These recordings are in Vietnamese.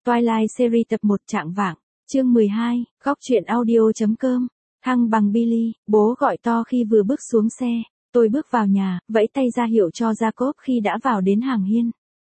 Twilight series tập 1 Trạng vạng, chương 12, góc truyện audio.com. Thăng bằng Billy, bố gọi to khi vừa bước xuống xe. Tôi bước vào nhà, vẫy tay ra hiệu cho Jacob khi đã vào đến hàng hiên.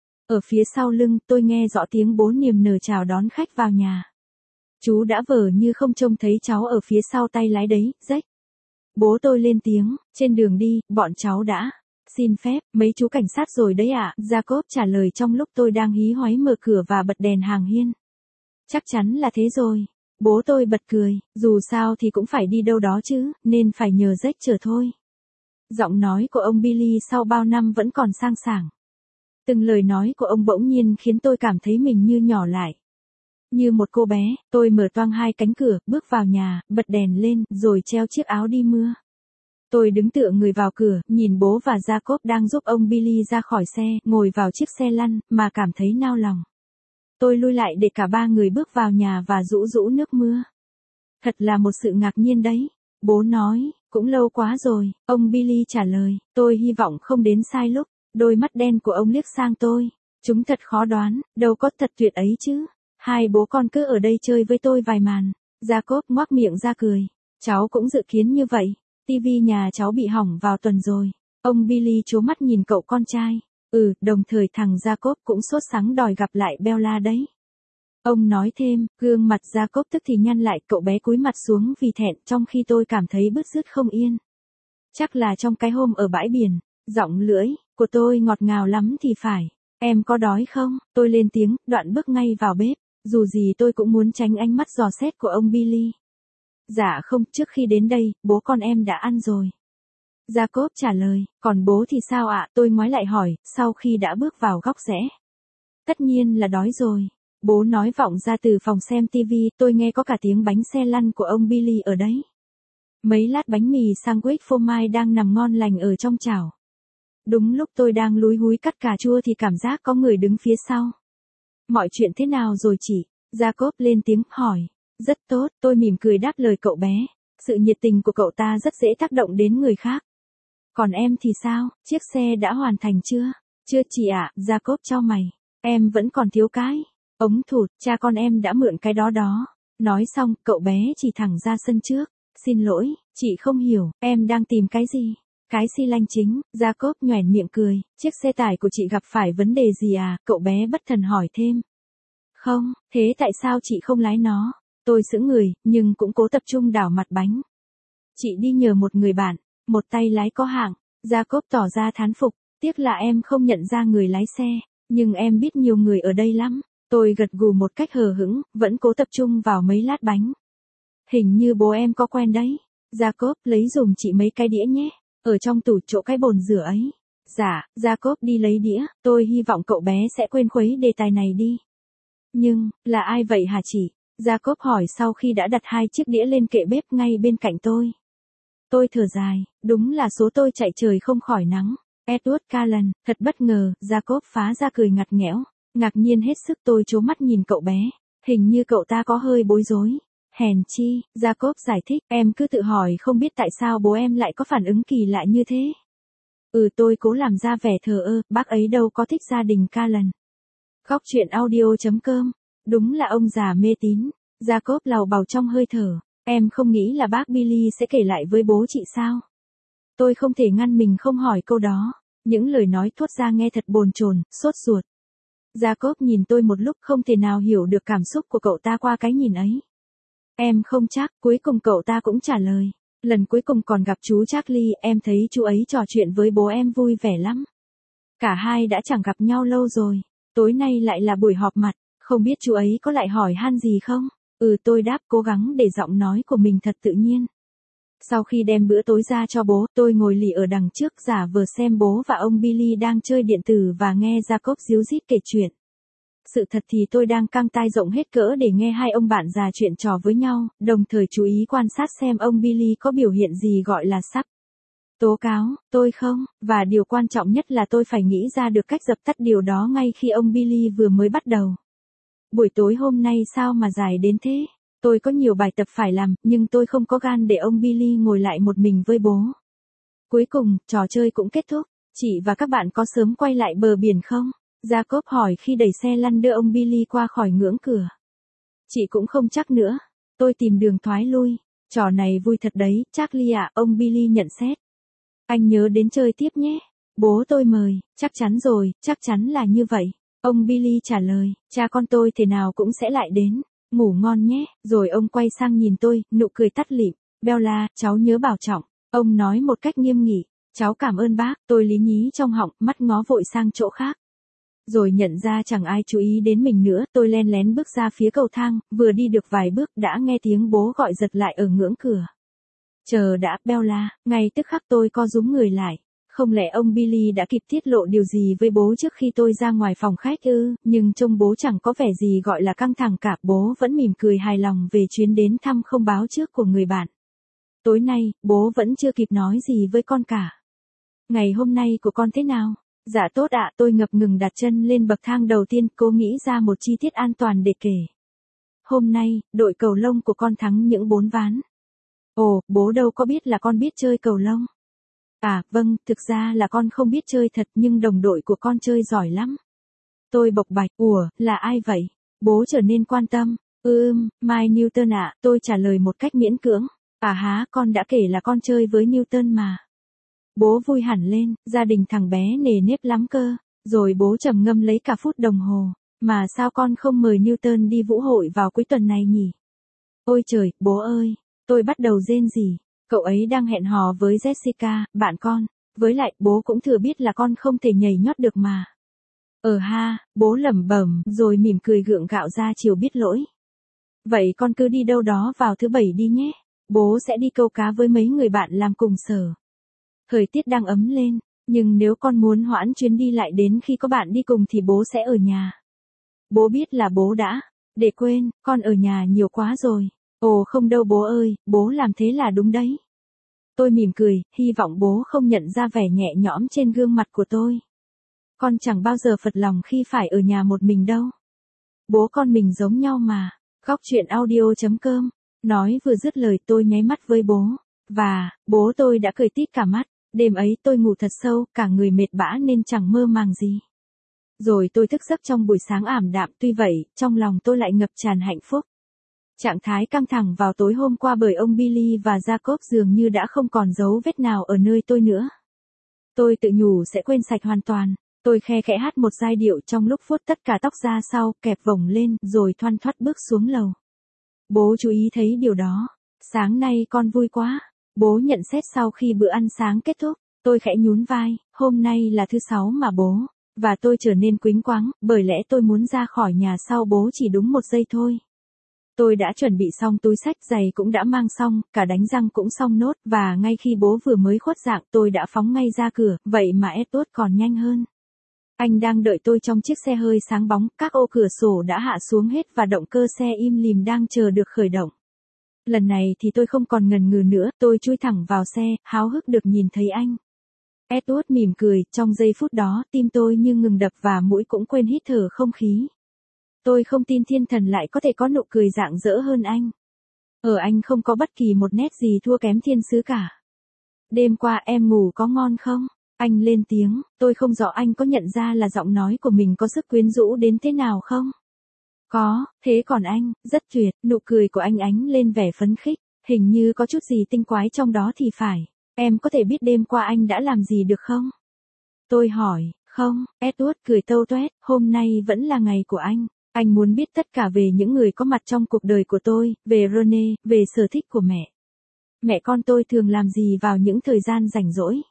Ở phía sau lưng, tôi nghe rõ tiếng bố niềm nở chào đón khách vào nhà. Chú đã vờ như không trông thấy cháu ở phía sau tay lái đấy, Jack. Bố tôi lên tiếng, trên đường đi, bọn cháu đã. Xin phép, mấy chú cảnh sát rồi đấy ạ, Jacob trả lời trong lúc tôi đang hí hoáy mở cửa và bật đèn hàng hiên. Chắc chắn là thế rồi. Bố tôi bật cười, dù sao thì cũng phải đi đâu đó chứ, nên phải nhờ Jack chở thôi. Giọng nói của ông Billy sau bao năm vẫn còn sang sảng. Từng lời nói của ông bỗng nhiên khiến tôi cảm thấy mình như nhỏ lại. Như một cô bé, tôi mở toang hai cánh cửa, bước vào nhà, bật đèn lên, rồi treo chiếc áo đi mưa. Tôi đứng tựa người vào cửa, nhìn bố và Jacob đang giúp ông Billy ra khỏi xe, ngồi vào chiếc xe lăn, mà cảm thấy nao lòng. Tôi lui lại để cả ba người bước vào nhà và rũ rũ nước mưa. Thật là một sự ngạc nhiên đấy. Bố nói, cũng lâu quá rồi, ông Billy trả lời, tôi hy vọng không đến sai lúc. Đôi mắt đen của ông liếc sang tôi. Chúng thật khó đoán, đâu có thật tuyệt ấy chứ. Hai bố con cứ ở đây chơi với tôi vài màn. Jacob ngoác miệng ra cười. Cháu cũng dự kiến như vậy. TV nhà cháu bị hỏng vào tuần rồi. Ông Billy trố mắt nhìn cậu con trai. Đồng thời thằng Jacob cũng sốt sắng đòi gặp lại Bella đấy. Ông nói thêm, gương mặt Jacob tức thì nhăn lại, cậu bé cúi mặt xuống vì thẹn, trong khi tôi cảm thấy bứt rứt không yên. Chắc là trong cái hôm ở bãi biển, giọng lưỡi của tôi ngọt ngào lắm thì phải. Em có đói không? Tôi lên tiếng, đoạn bước ngay vào bếp. Dù gì tôi cũng muốn tránh ánh mắt dò xét của ông Billy. Dạ không, trước khi đến đây, bố con em đã ăn rồi. Jacob trả lời, còn bố thì sao ạ? Tôi ngoái lại hỏi, sau khi đã bước vào góc rẽ. Tất nhiên là đói rồi. Bố nói vọng ra từ phòng xem TV, tôi nghe có cả tiếng bánh xe lăn của ông Billy ở đấy. Mấy lát bánh mì sandwich phô mai đang nằm ngon lành ở trong chảo. Đúng lúc tôi đang lúi húi cắt cà chua thì cảm giác có người đứng phía sau. Mọi chuyện thế nào rồi chị? Jacob lên tiếng hỏi. Rất tốt, tôi mỉm cười đáp lời cậu bé. Sự nhiệt tình của cậu ta rất dễ tác động đến người khác. Còn em thì sao, chiếc xe đã hoàn thành chưa? Chưa chị ạ, Jacob chau mày. Em vẫn còn thiếu cái. Ống thụt, cha con em đã mượn cái đó. Nói xong, cậu bé chỉ thẳng ra sân trước. Xin lỗi, chị không hiểu, em đang tìm cái gì? Cái xi lanh chính, Jacob nhoẻn miệng cười. Chiếc xe tải của chị gặp phải vấn đề gì à? Cậu bé bất thần hỏi thêm. Không, thế tại sao chị không lái nó? Tôi sững người, nhưng cũng cố tập trung đảo mặt bánh. Chị đi nhờ một người bạn, một tay lái có hạng. Jacob tỏ ra thán phục. Tiếc là em không nhận ra người lái xe, nhưng em biết nhiều người ở đây lắm. Tôi gật gù một cách hờ hững, vẫn cố tập trung vào mấy lát bánh. Hình như bố em có quen đấy. Jacob lấy giùm chị mấy cái đĩa nhé. Ở trong tủ chỗ cái bồn rửa ấy. Dạ, Jacob đi lấy đĩa. Tôi hy vọng cậu bé sẽ quên khuấy đề tài này đi. Nhưng, là ai vậy hả chị? Jacob hỏi sau khi đã đặt hai chiếc đĩa lên kệ bếp ngay bên cạnh tôi. Tôi thở dài, đúng là số tôi chạy trời không khỏi nắng. Edward Cullen, thật bất ngờ, Jacob phá ra cười ngặt nghẽo. Ngạc nhiên hết sức tôi trố mắt nhìn cậu bé. Hình như cậu ta có hơi bối rối. Hèn chi, Jacob giải thích, em cứ tự hỏi không biết tại sao bố em lại có phản ứng kỳ lạ như thế. Tôi cố làm ra vẻ thờ ơ, bác ấy đâu có thích gia đình Cullen. Góc truyện audio.com. Đúng là ông già mê tín. Jacob lào bào trong hơi thở. Em không nghĩ là bác Billy sẽ kể lại với bố chị sao? Tôi không thể ngăn mình không hỏi câu đó. Những lời nói thốt ra nghe thật bồn chồn, sốt ruột. Jacob nhìn tôi một lúc không thể nào hiểu được cảm xúc của cậu ta qua cái nhìn ấy. Em không chắc, cuối cùng cậu ta cũng trả lời. Lần cuối cùng còn gặp chú Charlie, em thấy chú ấy trò chuyện với bố em vui vẻ lắm. Cả hai đã chẳng gặp nhau lâu rồi. Tối nay lại là buổi họp mặt, không biết chú ấy có lại hỏi han gì không? Tôi đáp cố gắng để giọng nói của mình thật tự nhiên. Sau khi đem bữa tối ra cho bố, tôi ngồi lì ở đằng trước giả vờ xem bố và ông Billy đang chơi điện tử và nghe Jacob díu dít kể chuyện. Sự thật thì tôi đang căng tai rộng hết cỡ để nghe hai ông bạn già chuyện trò với nhau, đồng thời chú ý quan sát xem ông Billy có biểu hiện gì gọi là sắp tố cáo, tôi không, và điều quan trọng nhất là tôi phải nghĩ ra được cách dập tắt điều đó ngay khi ông Billy vừa mới bắt đầu. Buổi tối hôm nay sao mà dài đến thế? Tôi có nhiều bài tập phải làm, nhưng tôi không có gan để ông Billy ngồi lại một mình với bố. Cuối cùng, trò chơi cũng kết thúc. Chị và các bạn có sớm quay lại bờ biển không? Jacob hỏi khi đẩy xe lăn đưa ông Billy qua khỏi ngưỡng cửa. Chị cũng không chắc nữa. Tôi tìm đường thoái lui. Trò này vui thật đấy, Charlie ạ, ông Billy nhận xét. Anh nhớ đến chơi tiếp nhé. Bố tôi mời, chắc chắn rồi, chắc chắn là như vậy. Ông Billy trả lời, cha con tôi thế nào cũng sẽ lại đến. Ngủ ngon nhé, rồi ông quay sang nhìn tôi, nụ cười tắt lịm. Bella, cháu nhớ bảo trọng. Ông nói một cách nghiêm nghị. Cháu cảm ơn bác, tôi lý nhí trong họng, mắt ngó vội sang chỗ khác. Rồi nhận ra chẳng ai chú ý đến mình nữa, tôi len lén bước ra phía cầu thang, vừa đi được vài bước đã nghe tiếng bố gọi giật lại ở ngưỡng cửa. Chờ đã, Bella, ngay tức khắc tôi co rúm người lại. Không lẽ ông Billy đã kịp tiết lộ điều gì với bố trước khi tôi ra ngoài phòng khách ư, nhưng trông bố chẳng có vẻ gì gọi là căng thẳng cả, bố vẫn mỉm cười hài lòng về chuyến đến thăm không báo trước của người bạn. Tối nay, bố vẫn chưa kịp nói gì với con cả. Ngày hôm nay của con thế nào? Dạ tốt ạ, tôi ngập ngừng đặt chân lên bậc thang đầu tiên, cố nghĩ ra một chi tiết an toàn để kể. Hôm nay, đội cầu lông của con thắng những 4 ván. Ồ, bố đâu có biết là con biết chơi cầu lông. À, vâng, thực ra là con không biết chơi thật nhưng đồng đội của con chơi giỏi lắm. Tôi bộc bạch, ủa, là ai vậy? Bố trở nên quan tâm. Mike Newton ạ, tôi trả lời một cách miễn cưỡng. À há, con đã kể là con chơi với Newton mà. Bố vui hẳn lên, gia đình thằng bé nề nếp lắm cơ. Rồi bố trầm ngâm lấy cả phút đồng hồ. Mà sao con không mời Newton đi vũ hội vào cuối tuần này nhỉ? Ôi trời, bố ơi, tôi bắt đầu rên rỉ. Cậu ấy đang hẹn hò với Jessica, bạn con. Với lại, bố cũng thừa biết là con không thể nhảy nhót được mà. Ha, bố lẩm bẩm, rồi mỉm cười gượng gạo ra chiều biết lỗi. Vậy con cứ đi đâu đó vào thứ Bảy đi nhé. Bố sẽ đi câu cá với mấy người bạn làm cùng sở. Thời tiết đang ấm lên, nhưng nếu con muốn hoãn chuyến đi lại đến khi có bạn đi cùng thì bố sẽ ở nhà. Bố biết là bố đã. Để quên, con ở nhà nhiều quá rồi. Ồ không đâu bố ơi, bố làm thế là đúng đấy. Tôi mỉm cười, hy vọng bố không nhận ra vẻ nhẹ nhõm trên gương mặt của tôi. Con chẳng bao giờ phật lòng khi phải ở nhà một mình đâu. Bố con mình giống nhau mà. Góc truyện audio.com. Nói vừa dứt lời tôi nháy mắt với bố. Và, bố tôi đã cười tít cả mắt. Đêm ấy tôi ngủ thật sâu, cả người mệt bã nên chẳng mơ màng gì. Rồi tôi thức giấc trong buổi sáng ảm đạm, tuy vậy, trong lòng tôi lại ngập tràn hạnh phúc. Trạng thái căng thẳng vào tối hôm qua bởi ông Billy và Jacob dường như đã không còn dấu vết nào ở nơi tôi nữa. Tôi tự nhủ sẽ quên sạch hoàn toàn. Tôi khe khẽ hát một giai điệu trong lúc vuốt tất cả tóc ra sau, kẹp vổng lên, rồi thoăn thoắt bước xuống lầu. Bố chú ý thấy điều đó. Sáng nay con vui quá. Bố nhận xét sau khi bữa ăn sáng kết thúc. Tôi khẽ nhún vai, hôm nay là thứ Sáu mà bố. Và tôi trở nên quĩnh quáng, bởi lẽ tôi muốn ra khỏi nhà sau bố chỉ đúng 1 giây thôi. Tôi đã chuẩn bị xong túi xách, giày cũng đã mang xong, cả đánh răng cũng xong nốt, và ngay khi bố vừa mới khuất dạng tôi đã phóng ngay ra cửa, vậy mà Edward còn nhanh hơn. Anh đang đợi tôi trong chiếc xe hơi sáng bóng, các ô cửa sổ đã hạ xuống hết và động cơ xe im lìm đang chờ được khởi động. Lần này thì tôi không còn ngần ngừ nữa, tôi chui thẳng vào xe, háo hức được nhìn thấy anh. Edward mỉm cười, trong giây phút đó, tim tôi như ngừng đập và mũi cũng quên hít thở không khí. Tôi không tin thiên thần lại có thể có nụ cười rạng rỡ hơn anh. Ở anh không có bất kỳ một nét gì thua kém thiên sứ cả. Đêm qua em ngủ có ngon không? Anh lên tiếng, tôi không rõ anh có nhận ra là giọng nói của mình có sức quyến rũ đến thế nào không? Có, thế còn anh, rất tuyệt, nụ cười của anh ánh lên vẻ phấn khích, hình như có chút gì tinh quái trong đó thì phải. Em có thể biết đêm qua anh đã làm gì được không? Tôi hỏi, không, Edward cười tâu toét, hôm nay vẫn là ngày của anh. Anh muốn biết tất cả về những người có mặt trong cuộc đời của tôi, về Rene, về sở thích của mẹ. Mẹ con tôi thường làm gì vào những thời gian rảnh rỗi.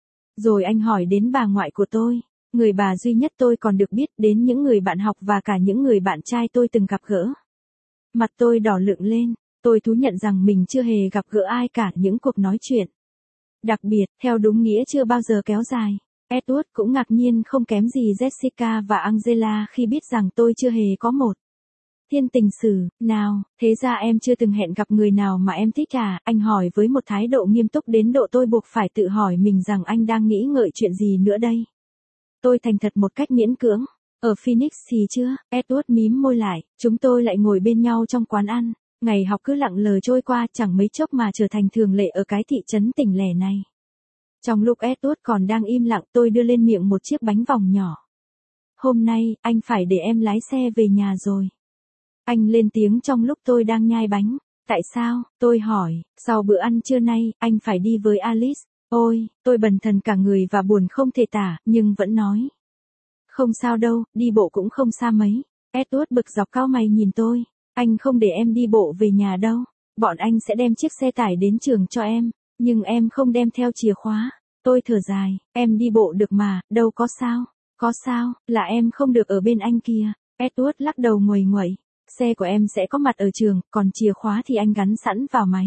Rồi anh hỏi đến bà ngoại của tôi, người bà duy nhất tôi còn được biết, đến những người bạn học và cả những người bạn trai tôi từng gặp gỡ. Mặt tôi đỏ lựng lên, tôi thú nhận rằng mình chưa hề gặp gỡ ai cả, những cuộc nói chuyện. Đặc biệt, theo đúng nghĩa chưa bao giờ kéo dài. Edward cũng ngạc nhiên không kém gì Jessica và Angela khi biết rằng tôi chưa hề có một thiên tình sử nào. Thế ra em chưa từng hẹn gặp người nào mà em thích à? Anh hỏi với một thái độ nghiêm túc đến độ tôi buộc phải tự hỏi mình rằng anh đang nghĩ ngợi chuyện gì nữa đây. Tôi thành thật một cách miễn cưỡng. Ở Phoenix thì chưa? Edward mím môi lại. Chúng tôi lại ngồi bên nhau trong quán ăn. Ngày học cứ lặng lờ trôi qua, chẳng mấy chốc mà trở thành thường lệ ở cái thị trấn tỉnh lẻ này. Trong lúc Edward còn đang im lặng, tôi đưa lên miệng một chiếc bánh vòng nhỏ. hôm nay, anh phải để em lái xe về nhà rồi. Anh lên tiếng trong lúc tôi đang nhai bánh. Tại sao? Tôi hỏi, sau bữa ăn trưa nay, anh phải đi với Alice. Ôi, tôi bần thần cả người và buồn không thể tả, nhưng vẫn nói. Không sao đâu, đi bộ cũng không xa mấy. Edward bực dọc cau mày nhìn tôi. Anh không để em đi bộ về nhà đâu. Bọn anh sẽ đem chiếc xe tải đến trường cho em. Nhưng em không đem theo chìa khóa. Tôi thở dài, em đi bộ được mà, đâu có sao. Có sao, là em không được ở bên anh kia. Edward lắc đầu nguầy nguậy. Xe của em sẽ có mặt ở trường, còn chìa khóa thì anh gắn sẵn vào máy.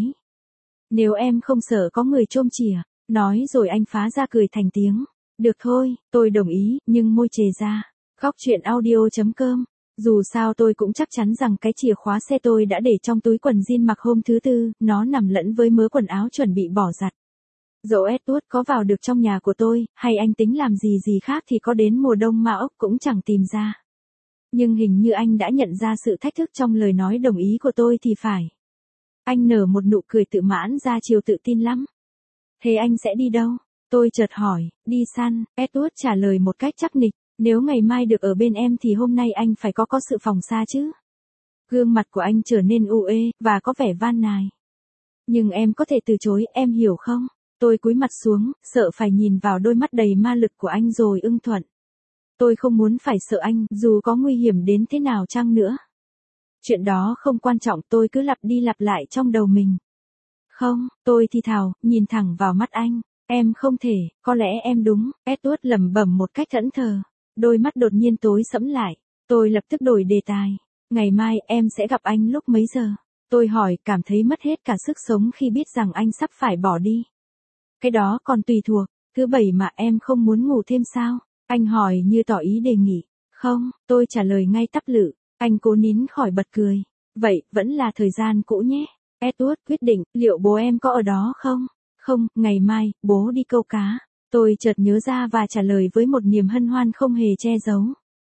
Nếu em không sợ có người trôm chìa. Nói rồi anh phá ra cười thành tiếng. Được thôi, tôi đồng ý, nhưng môi chề ra. Góc chuyện audio.com. Dù sao tôi cũng chắc chắn rằng cái chìa khóa xe tôi đã để trong túi quần jean mặc hôm thứ tư, nó nằm lẫn với mớ quần áo chuẩn bị bỏ giặt. Dẫu Edward có vào được trong nhà của tôi, hay anh tính làm gì khác thì có đến mùa đông ma ốc cũng chẳng tìm ra. Nhưng hình như anh đã nhận ra sự thách thức trong lời nói đồng ý của tôi thì phải. Anh nở một nụ cười tự mãn ra chiều tự tin lắm. Thế anh sẽ đi đâu? Tôi chợt hỏi, đi săn, Edward trả lời một cách chắc nịch, nếu ngày mai được ở bên em thì hôm nay anh phải có sự phòng xa chứ. Gương mặt của anh trở nên u ê, và có vẻ van nài. Nhưng em có thể từ chối, em hiểu không? Tôi cúi mặt xuống, sợ phải nhìn vào đôi mắt đầy ma lực của anh rồi ưng thuận. Tôi không muốn phải sợ anh, dù có nguy hiểm đến thế nào chăng nữa. Chuyện đó không quan trọng, tôi cứ lặp đi lặp lại trong đầu mình. Không, tôi thì thào, nhìn thẳng vào mắt anh. Em không thể, có lẽ em đúng, Edward lẩm bẩm một cách thẫn thờ. Đôi mắt đột nhiên tối sẫm lại. Tôi lập tức đổi đề tài. Ngày mai em sẽ gặp anh lúc mấy giờ? Tôi hỏi, cảm thấy mất hết cả sức sống khi biết rằng anh sắp phải bỏ đi. Cái đó còn tùy thuộc, thứ bảy mà em không muốn ngủ thêm sao? Anh hỏi như tỏ ý đề nghị. Không, tôi trả lời ngay tắp lự. Anh cố nín khỏi bật cười. Vậy, vẫn là thời gian cũ nhé. Edward quyết định, liệu bố em có ở đó không? Không, ngày mai, bố đi câu cá. Tôi chợt nhớ ra và trả lời với một niềm hân hoan không hề che giấu.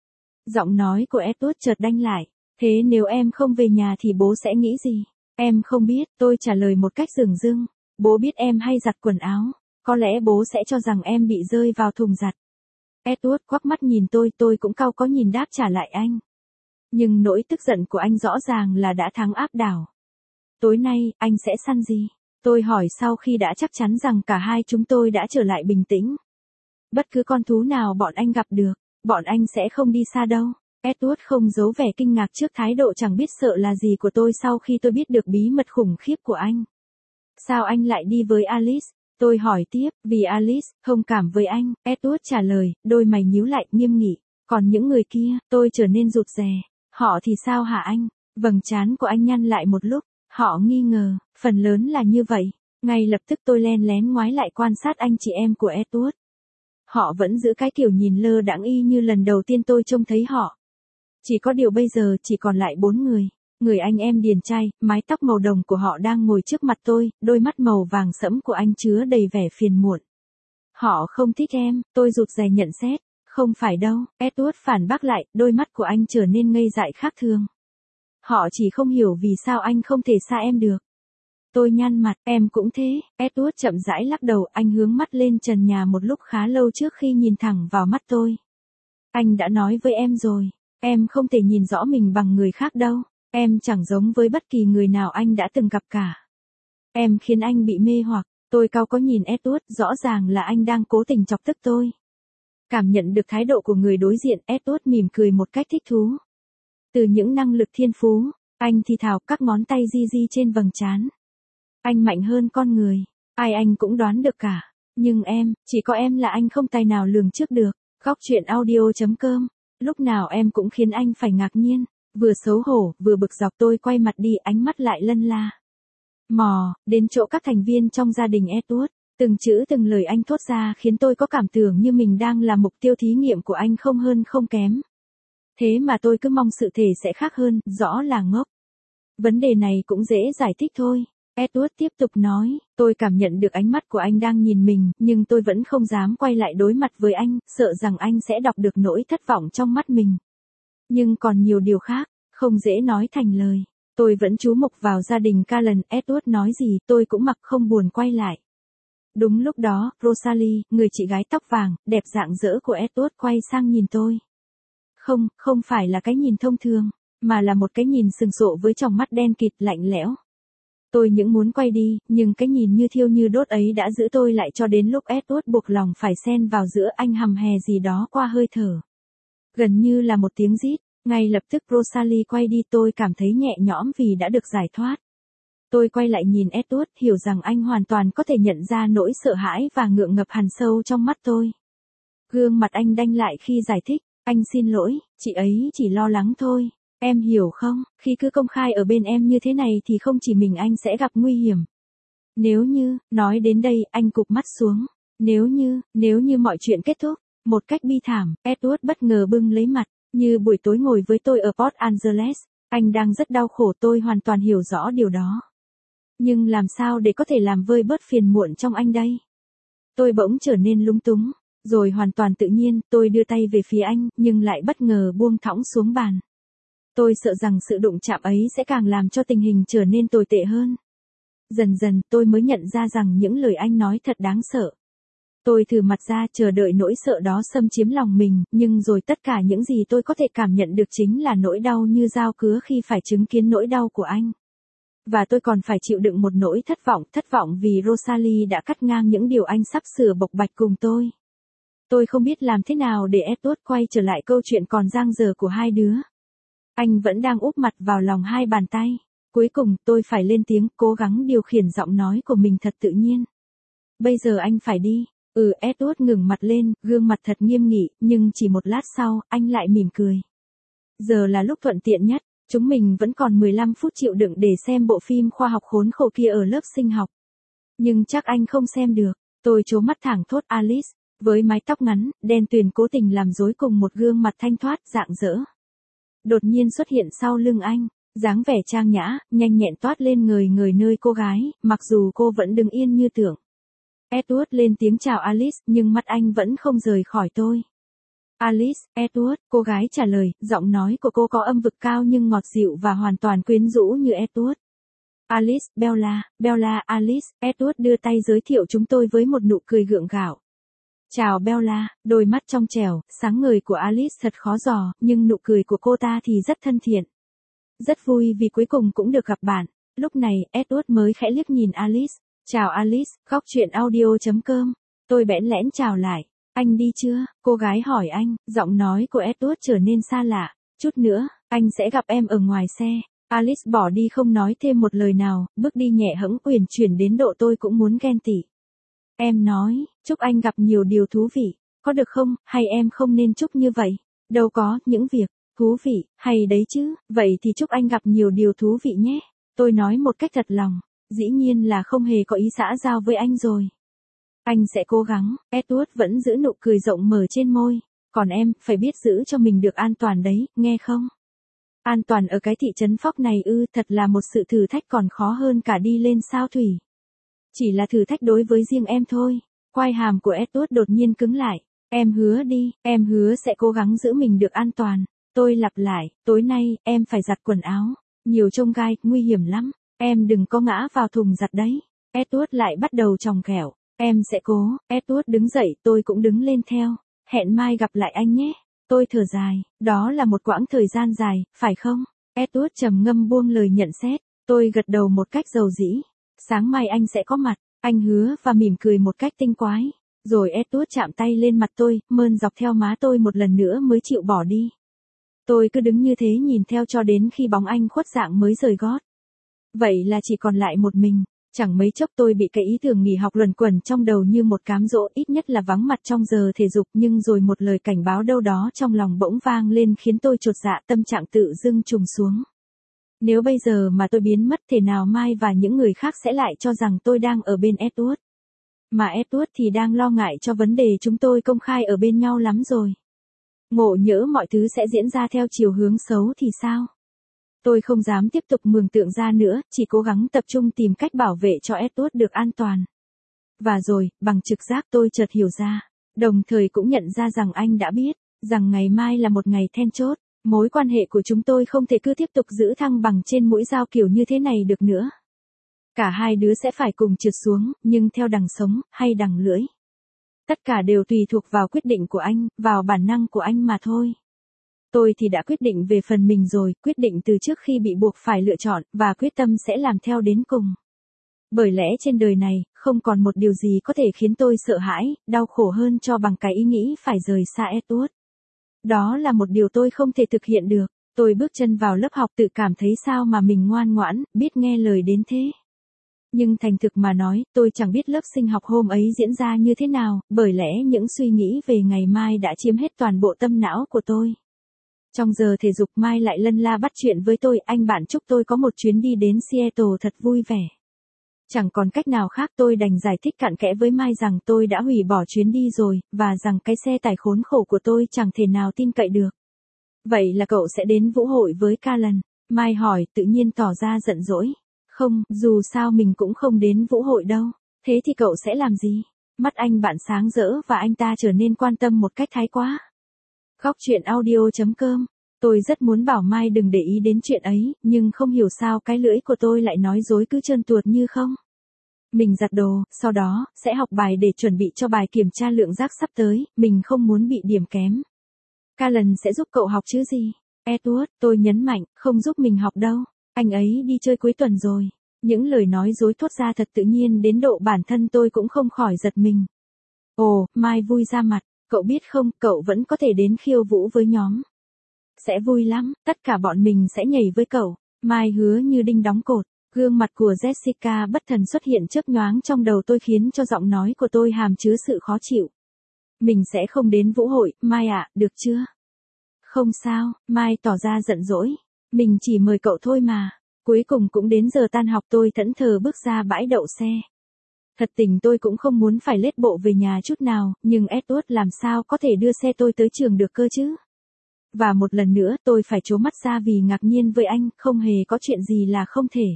Giọng nói của Edward chợt đanh lại. Thế nếu em không về nhà thì bố sẽ nghĩ gì? Em không biết, tôi trả lời một cách dửng dưng. Bố biết em hay giặt quần áo. Có lẽ bố sẽ cho rằng em bị rơi vào thùng giặt. Edward quắc mắt nhìn tôi cũng cau có nhìn đáp trả lại anh. Nhưng nỗi tức giận của anh rõ ràng là đã thắng áp đảo. Tối nay, anh sẽ săn gì? Tôi hỏi sau khi đã chắc chắn rằng cả hai chúng tôi đã trở lại bình tĩnh. Bất cứ con thú nào bọn anh gặp được, bọn anh sẽ không đi xa đâu. Edward không giấu vẻ kinh ngạc trước thái độ chẳng biết sợ là gì của tôi sau khi tôi biết được bí mật khủng khiếp của anh. Sao anh lại đi với Alice? Tôi hỏi tiếp, vì Alice, thông cảm với anh, Edward trả lời, đôi mày nhíu lại, nghiêm nghị. Còn những người kia, tôi trở nên rụt rè. Họ thì sao hả anh? Vầng trán của anh nhăn lại một lúc. Họ nghi ngờ, phần lớn là như vậy. Ngay lập tức tôi len lén ngoái lại quan sát anh chị em của Edward. Họ vẫn giữ cái kiểu nhìn lơ đãng y như lần đầu tiên tôi trông thấy họ. Chỉ có điều bây giờ chỉ còn lại 4 người. Người anh em điển trai, mái tóc màu đồng của họ đang ngồi trước mặt tôi, đôi mắt màu vàng sẫm của anh chứa đầy vẻ phiền muộn. Họ không thích em, tôi rụt rè nhận xét. Không phải đâu, Edward phản bác lại, đôi mắt của anh trở nên ngây dại khác thường. Họ chỉ không hiểu vì sao anh không thể xa em được. Tôi nhăn mặt, em cũng thế. Edward chậm rãi lắc đầu, anh hướng mắt lên trần nhà một lúc khá lâu trước khi nhìn thẳng vào mắt tôi. Anh đã nói với em rồi, em không thể nhìn rõ mình bằng người khác đâu. Em chẳng giống với bất kỳ người nào anh đã từng gặp cả. Em khiến anh bị mê hoặc. Tôi cau có nhìn Edward, rõ ràng là anh đang cố tình chọc tức tôi. Cảm nhận được thái độ của người đối diện, Edward mỉm cười một cách thích thú. Từ những năng lực thiên phú, anh thì thào các ngón tay di di trên vầng trán. Anh mạnh hơn con người, ai anh cũng đoán được cả. Nhưng em, chỉ có em là anh không tài nào lường trước được. Góc chuyện audio.com, lúc nào em cũng khiến anh phải ngạc nhiên. Vừa xấu hổ, vừa bực dọc tôi quay mặt đi, ánh mắt lại lân la. Đến chỗ các thành viên trong gia đình Edward. Từng chữ từng lời anh thốt ra khiến tôi có cảm tưởng như mình đang là mục tiêu thí nghiệm của anh không hơn không kém. Thế mà tôi cứ mong sự thể sẽ khác hơn, rõ là ngốc. Vấn đề này cũng dễ giải thích thôi. Edward tiếp tục nói, tôi cảm nhận được ánh mắt của anh đang nhìn mình, nhưng tôi vẫn không dám quay lại đối mặt với anh, sợ rằng anh sẽ đọc được nỗi thất vọng trong mắt mình. Nhưng còn nhiều điều khác, không dễ nói thành lời. Tôi vẫn chú mục vào gia đình Callan, Edward nói gì, tôi cũng mặc không buồn quay lại. Đúng lúc đó, Rosalie, người chị gái tóc vàng, đẹp rạng rỡ của Edward quay sang nhìn tôi. Không, không phải là cái nhìn thông thường, mà là một cái nhìn sừng sộ với tròng mắt đen kịt lạnh lẽo. Tôi những muốn quay đi, nhưng cái nhìn như thiêu như đốt ấy đã giữ tôi lại cho đến lúc Edward buộc lòng phải xen vào giữa anh hầm hè gì đó qua hơi thở. Gần như là một tiếng rít, ngay lập tức Rosalie quay đi, tôi cảm thấy nhẹ nhõm vì đã được giải thoát. Tôi quay lại nhìn Edward, hiểu rằng anh hoàn toàn có thể nhận ra nỗi sợ hãi và ngượng ngập hằn sâu trong mắt tôi. Gương mặt anh đanh lại khi giải thích, anh xin lỗi, chị ấy chỉ lo lắng thôi. Em hiểu không, khi cứ công khai ở bên em như thế này thì không chỉ mình anh sẽ gặp nguy hiểm. Nói đến đây, anh cụp mắt xuống. Nếu như mọi chuyện kết thúc, một cách bi thảm, Edward bất ngờ bưng lấy mặt, như buổi tối ngồi với tôi ở Port Angeles, anh đang rất đau khổ, tôi hoàn toàn hiểu rõ điều đó. Nhưng làm sao để có thể làm vơi bớt phiền muộn trong anh đây? Tôi bỗng trở nên lúng túng, rồi hoàn toàn tự nhiên, tôi đưa tay về phía anh, nhưng lại bất ngờ buông thõng xuống bàn. Tôi sợ rằng sự đụng chạm ấy sẽ càng làm cho tình hình trở nên tồi tệ hơn. Dần dần tôi mới nhận ra rằng những lời anh nói thật đáng sợ. Tôi thử mặt ra chờ đợi nỗi sợ đó xâm chiếm lòng mình, nhưng rồi tất cả những gì tôi có thể cảm nhận được chính là nỗi đau như dao cứa khi phải chứng kiến nỗi đau của anh. Và tôi còn phải chịu đựng một nỗi thất vọng vì Rosalie đã cắt ngang những điều anh sắp sửa bộc bạch cùng tôi. Tôi không biết làm thế nào để Edward quay trở lại câu chuyện còn dang dở của hai đứa. Anh vẫn đang úp mặt vào lòng hai bàn tay. Cuối cùng, tôi phải lên tiếng, cố gắng điều khiển giọng nói của mình thật tự nhiên. Bây giờ anh phải đi. Edward ngẩng mặt lên, gương mặt thật nghiêm nghị, nhưng chỉ một lát sau, anh lại mỉm cười. Giờ là lúc thuận tiện nhất, chúng mình vẫn còn 15 phút chịu đựng để xem bộ phim khoa học khốn khổ kia ở lớp sinh học. Nhưng chắc anh không xem được. Tôi trố mắt thẳng thốt Alice, với mái tóc ngắn, đen tuyền cố tình làm rối cùng một gương mặt thanh thoát, rạng rỡ. Đột nhiên xuất hiện sau lưng anh, dáng vẻ trang nhã, nhanh nhẹn toát lên người nơi cô gái, mặc dù cô vẫn đứng yên như tượng. Edward lên tiếng chào Alice, nhưng mắt anh vẫn không rời khỏi tôi. Alice, Edward, cô gái trả lời, giọng nói của cô có âm vực cao nhưng ngọt dịu và hoàn toàn quyến rũ như Edward. Alice, Bella, Alice, Edward đưa tay giới thiệu chúng tôi với một nụ cười gượng gạo. Chào Bella, đôi mắt trong trẻo, sáng ngời của Alice thật khó dò, nhưng nụ cười của cô ta thì rất thân thiện. Rất vui vì cuối cùng cũng được gặp bạn. Lúc này, Edward mới khẽ liếc nhìn Alice. Chào Alice, góc truyện audio.com. Tôi bẽn lẽn chào lại. Anh đi chưa? Cô gái hỏi anh, giọng nói của Edward trở nên xa lạ. Chút nữa, anh sẽ gặp em ở ngoài xe. Alice bỏ đi không nói thêm một lời nào, bước đi nhẹ hẫng uyển chuyển đến độ tôi cũng muốn ghen tị. Em nói, chúc anh gặp nhiều điều thú vị, có được không, hay em không nên chúc như vậy? Đâu có, những việc thú vị, hay đấy chứ, vậy thì chúc anh gặp nhiều điều thú vị nhé. Tôi nói một cách thật lòng, dĩ nhiên là không hề có ý xã giao với anh rồi. Anh sẽ cố gắng, Edward vẫn giữ nụ cười rộng mở trên môi, còn em, phải biết giữ cho mình được an toàn đấy, nghe không? An toàn ở cái thị trấn Phóc này thật là một sự thử thách còn khó hơn cả đi lên sao thủy. Chỉ là thử thách đối với riêng em thôi. Quai hàm của Edward đột nhiên cứng lại. Em hứa đi, em hứa sẽ cố gắng giữ mình được an toàn. Tôi lặp lại, tối nay, em phải giặt quần áo. Nhiều chông gai, nguy hiểm lắm. Em đừng có ngã vào thùng giặt đấy. Edward lại bắt đầu chòng ghẹo. Em sẽ cố. Edward đứng dậy, tôi cũng đứng lên theo. Hẹn mai gặp lại anh nhé. Tôi thở dài, đó là một quãng thời gian dài, phải không? Edward trầm ngâm buông lời nhận xét. Tôi gật đầu một cách dầu dĩ. Sáng mai anh sẽ có mặt, anh hứa và mỉm cười một cách tinh quái. Rồi Edward chạm tay lên mặt tôi, mơn dọc theo má tôi một lần nữa mới chịu bỏ đi. Tôi cứ đứng như thế nhìn theo cho đến khi bóng anh khuất dạng mới rời gót. Vậy là chỉ còn lại một mình. Chẳng mấy chốc tôi bị cái ý tưởng nghỉ học luẩn quẩn trong đầu như một cám dỗ, ít nhất là vắng mặt trong giờ thể dục, nhưng rồi một lời cảnh báo đâu đó trong lòng bỗng vang lên khiến tôi chột dạ, tâm trạng tự dưng trùng xuống. Nếu bây giờ mà tôi biến mất thế nào mai và những người khác sẽ lại cho rằng tôi đang ở bên Edward. Mà Edward thì đang lo ngại cho vấn đề chúng tôi công khai ở bên nhau lắm rồi. Ngộ nhỡ mọi thứ sẽ diễn ra theo chiều hướng xấu thì sao? Tôi không dám tiếp tục mường tượng ra nữa, chỉ cố gắng tập trung tìm cách bảo vệ cho Edward được an toàn. Và rồi, bằng trực giác tôi chợt hiểu ra, đồng thời cũng nhận ra rằng anh đã biết, rằng ngày mai là một ngày then chốt. Mối quan hệ của chúng tôi không thể cứ tiếp tục giữ thăng bằng trên mũi dao kiểu như thế này được nữa. Cả hai đứa sẽ phải cùng trượt xuống, nhưng theo đằng sống, hay đằng lưỡi. Tất cả đều tùy thuộc vào quyết định của anh, vào bản năng của anh mà thôi. Tôi thì đã quyết định về phần mình rồi, quyết định từ trước khi bị buộc phải lựa chọn, và quyết tâm sẽ làm theo đến cùng. Bởi lẽ trên đời này, không còn một điều gì có thể khiến tôi sợ hãi, đau khổ hơn cho bằng cái ý nghĩ phải rời xa Edward. Đó là một điều tôi không thể thực hiện được. Tôi bước chân vào lớp học tự cảm thấy sao mà mình ngoan ngoãn, biết nghe lời đến thế. Nhưng thành thực mà nói, tôi chẳng biết lớp sinh học hôm ấy diễn ra như thế nào, bởi lẽ những suy nghĩ về ngày mai đã chiếm hết toàn bộ tâm não của tôi. Trong giờ thể dục Mai lại lân la bắt chuyện với tôi, anh bạn chúc tôi có một chuyến đi đến Seattle thật vui vẻ. Chẳng còn cách nào khác, tôi đành giải thích cặn kẽ với Mai rằng tôi đã hủy bỏ chuyến đi rồi, và rằng cái xe tải khốn khổ của tôi chẳng thể nào tin cậy được. Vậy là cậu sẽ đến vũ hội với Callan? Mai hỏi, tự nhiên tỏ ra giận dỗi. Không, dù sao mình cũng không đến vũ hội đâu. Thế thì cậu sẽ làm gì? Mắt anh bạn sáng rỡ và anh ta trở nên quan tâm một cách thái quá. Góc chuyện audio.com. Tôi rất muốn bảo Mai đừng để ý đến chuyện ấy, nhưng không hiểu sao cái lưỡi của tôi lại nói dối cứ trơn tuột như không. Mình giặt đồ, sau đó, sẽ học bài để chuẩn bị cho bài kiểm tra lượng giác sắp tới, mình không muốn bị điểm kém. Callan sẽ giúp cậu học chứ gì? Edward, tôi nhấn mạnh, không giúp mình học đâu. Anh ấy đi chơi cuối tuần rồi. Những lời nói dối thốt ra thật tự nhiên đến độ bản thân tôi cũng không khỏi giật mình. Ồ, Mai vui ra mặt, cậu biết không, cậu vẫn có thể đến khiêu vũ với nhóm. Sẽ vui lắm, tất cả bọn mình sẽ nhảy với cậu. Mai hứa như đinh đóng cột. Gương mặt của Jessica bất thần xuất hiện chớp nhoáng trong đầu tôi khiến cho giọng nói của tôi hàm chứa sự khó chịu. Mình sẽ không đến vũ hội, Mai ạ, được chưa? Không sao, Mai tỏ ra giận dỗi. Mình chỉ mời cậu thôi mà. Cuối cùng cũng đến giờ tan học, tôi thẫn thờ bước ra bãi đậu xe. Thật tình tôi cũng không muốn phải lết bộ về nhà chút nào, nhưng Edward làm sao có thể đưa xe tôi tới trường được cơ chứ? Và một lần nữa tôi phải trố mắt ra vì ngạc nhiên với anh, không hề có chuyện gì là không thể.